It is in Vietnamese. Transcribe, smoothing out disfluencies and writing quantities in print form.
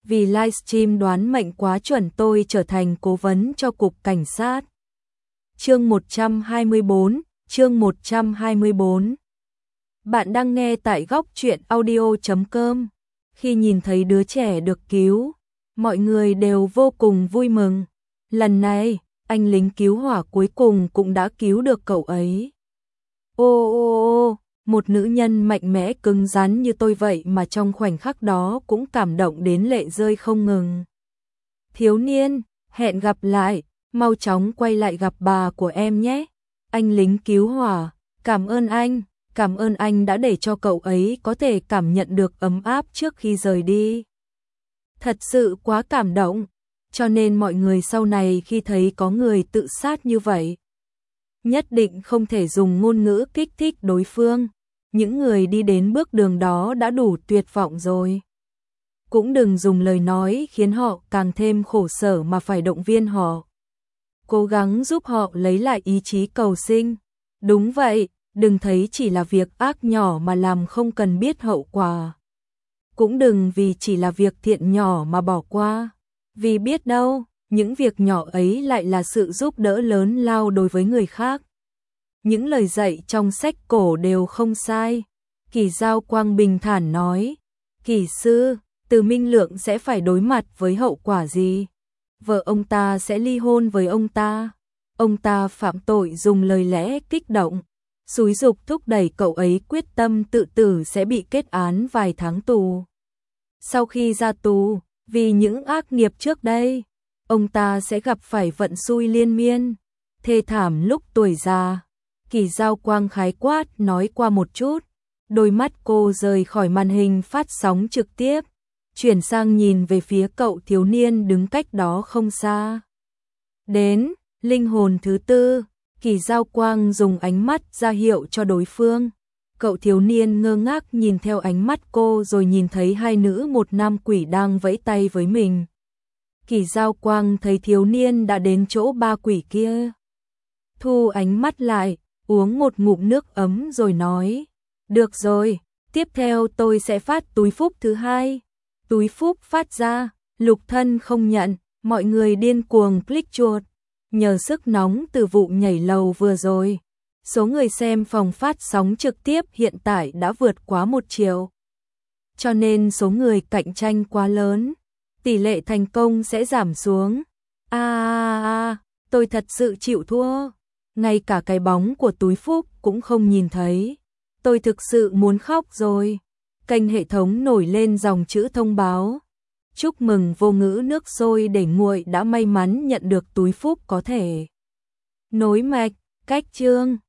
vì livestream đoán mệnh quá chuẩn tôi trở thành cố vấn cho cục cảnh sát. Chương 124, chương 124. Bạn đang nghe tại góc truyện audio.com. Khi nhìn thấy đứa trẻ được cứu, mọi người đều vô cùng vui mừng. Lần này, anh lính cứu hỏa cuối cùng cũng đã cứu được cậu ấy. Ô, một nữ nhân mạnh mẽ cứng rắn như tôi vậy mà trong khoảnh khắc đó cũng cảm động đến lệ rơi không ngừng. Thiếu niên, hẹn gặp lại, mau chóng quay lại gặp bà của em nhé. Anh lính cứu hỏa, cảm ơn anh đã để cho cậu ấy có thể cảm nhận được ấm áp trước khi rời đi. Thật sự quá cảm động, cho nên mọi người sau này khi thấy có người tự sát như vậy, nhất định không thể dùng ngôn ngữ kích thích đối phương. Những người đi đến bước đường đó đã đủ tuyệt vọng rồi. Cũng đừng dùng lời nói khiến họ càng thêm khổ sở mà phải động viên họ. Cố gắng giúp họ lấy lại ý chí cầu sinh. Đúng vậy, đừng thấy chỉ là việc ác nhỏ mà làm không cần biết hậu quả. Cũng đừng vì chỉ là việc thiện nhỏ mà bỏ qua. Vì biết đâu, những việc nhỏ ấy lại là sự giúp đỡ lớn lao đối với người khác. Những lời dạy trong sách cổ đều không sai. Kỳ Giao Quang bình thản nói, kỳ sư, Từ Minh Lượng sẽ phải đối mặt với hậu quả gì? Vợ ông ta sẽ ly hôn với ông ta phạm tội dùng lời lẽ kích động, xúi giục thúc đẩy cậu ấy quyết tâm tự tử sẽ bị kết án vài tháng tù. Sau khi ra tù, vì những ác nghiệp trước đây, ông ta sẽ gặp phải vận xui liên miên, thê thảm lúc tuổi già. Kỳ Giao Quang khái quát nói qua một chút, đôi mắt cô rời khỏi màn hình phát sóng trực tiếp, chuyển sang nhìn về phía cậu thiếu niên đứng cách đó không xa. Đến, linh hồn thứ tư, Kỳ Giao Quang dùng ánh mắt ra hiệu cho đối phương. Cậu thiếu niên ngơ ngác nhìn theo ánh mắt cô rồi nhìn thấy hai nữ một nam quỷ đang vẫy tay với mình. Kỳ Giao Quang thấy thiếu niên đã đến chỗ ba quỷ kia. Thu ánh mắt lại, uống một ngụm nước ấm rồi nói, được rồi, tiếp theo tôi sẽ phát túi phúc thứ hai. Túi phúc phát ra, Lục Thân không nhận, mọi người điên cuồng click chuột. Nhờ sức nóng từ vụ nhảy lầu vừa rồi, số người xem phòng phát sóng trực tiếp hiện tại đã vượt quá 1 triệu. Cho nên số người cạnh tranh quá lớn, tỷ lệ thành công sẽ giảm xuống. Tôi thật sự chịu thua. Ngay cả cái bóng của túi phúc cũng không nhìn thấy. Tôi thực sự muốn khóc rồi. Kênh hệ thống nổi lên dòng chữ thông báo. Chúc mừng vô ngữ nước sôi để nguội đã may mắn nhận được túi phúc có thể nối mạch, cách chương.